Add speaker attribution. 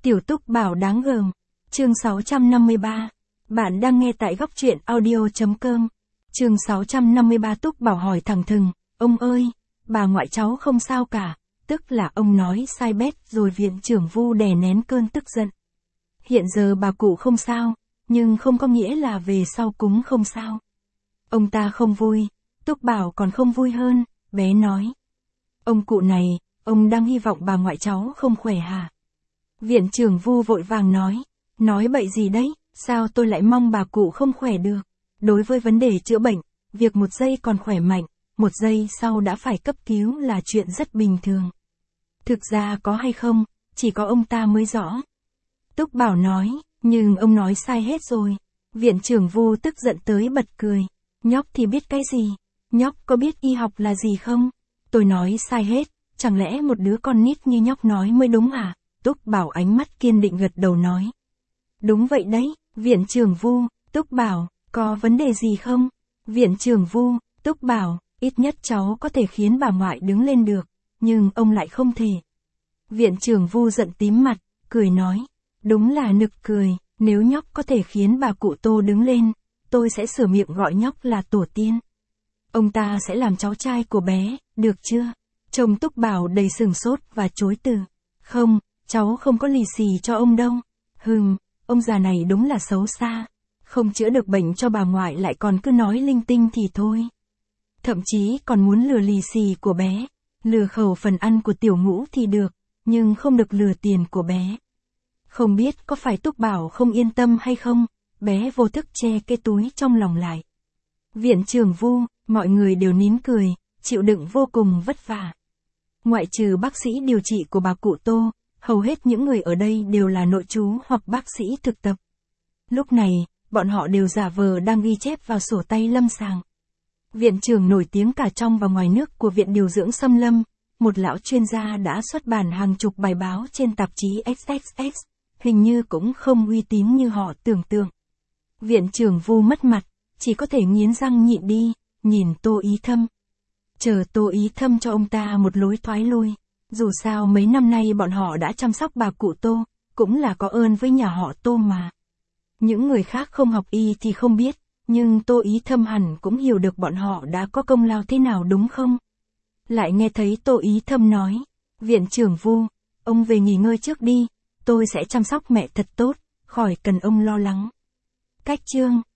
Speaker 1: Tiểu Túc Bảo đáng gờm. Chương 653. Bạn đang nghe tại góc truyện audio.com. Chương 653 Túc Bảo hỏi thẳng thừng, ông ơi, bà ngoại cháu không sao cả, tức là ông nói sai bét rồi. Viện trưởng Vu đè nén cơn tức giận. Hiện giờ bà cụ không sao, nhưng không có nghĩa là về sau cũng không sao. Ông ta không vui, Túc Bảo còn không vui hơn, bé nói. Ông cụ này, ông đang hy vọng bà ngoại cháu không khỏe hả? Viện trưởng Vu vội vàng nói bậy gì đấy, sao tôi lại mong bà cụ không khỏe được? Đối với vấn đề chữa bệnh, việc một giây còn khỏe mạnh, một giây sau đã phải cấp cứu là chuyện rất bình thường. Thực ra có hay không, chỉ có ông ta mới rõ. Túc Bảo nói, nhưng ông nói sai hết rồi. Viện trưởng Vu tức giận tới bật cười. Nhóc thì biết cái gì? Nhóc có biết y học là gì không? Tôi nói sai hết, chẳng lẽ một đứa con nít như nhóc nói mới đúng à? Túc Bảo ánh mắt kiên định gật đầu nói. Đúng vậy đấy, Viện trưởng Vu. Túc Bảo, có vấn đề gì không? Viện trưởng Vu. Túc Bảo, ít nhất cháu có thể khiến bà ngoại đứng lên được, nhưng ông lại không thể. Viện trưởng Vu giận tím mặt, cười nói. Đúng là nực cười, nếu nhóc có thể khiến bà cụ Tô đứng lên, tôi sẽ sửa miệng gọi nhóc là tổ tiên. Ông ta sẽ làm cháu trai của bé, được chưa? Chồng Túc Bảo đầy sừng sốt và chối từ. Không, cháu không có lì xì cho ông đâu. Ông già này đúng là xấu xa. Không chữa được bệnh cho bà ngoại lại còn cứ nói linh tinh thì thôi. Thậm chí còn muốn lừa lì xì của bé. Lừa khẩu phần ăn của Tiểu Ngũ thì được, nhưng không được lừa tiền của bé. Không biết có phải Túc Bảo không yên tâm hay không, bé vô thức che cái túi trong lòng lại. Viện trưởng Vu, mọi người đều nín cười, chịu đựng vô cùng vất vả. Ngoại trừ bác sĩ điều trị của bà cụ Tô, hầu hết những người ở đây đều là nội trú hoặc bác sĩ thực tập. Lúc này, bọn họ đều giả vờ đang ghi chép vào sổ tay lâm sàng. Viện trưởng nổi tiếng cả trong và ngoài nước của Viện Điều dưỡng Xâm Lâm, một lão chuyên gia đã xuất bản hàng chục bài báo trên tạp chí XXX, hình như cũng không uy tín như họ tưởng tượng. Viện trưởng Vu mất mặt, chỉ có thể nghiến răng nhịn đi, nhìn Tô Ý Thâm. Chờ Tô Ý Thâm cho ông ta một lối thoái lui. Dù sao mấy năm nay bọn họ đã chăm sóc bà cụ Tô, cũng là có ơn với nhà họ Tô mà. Những người khác không học y thì không biết, nhưng Tô Ý Thâm hẳn cũng hiểu được bọn họ đã có công lao thế nào đúng không? Lại nghe thấy Tô Ý Thâm nói, Viện trưởng Vu, ông về nghỉ ngơi trước đi, tôi sẽ chăm sóc mẹ thật tốt, khỏi cần ông lo lắng. Cách chương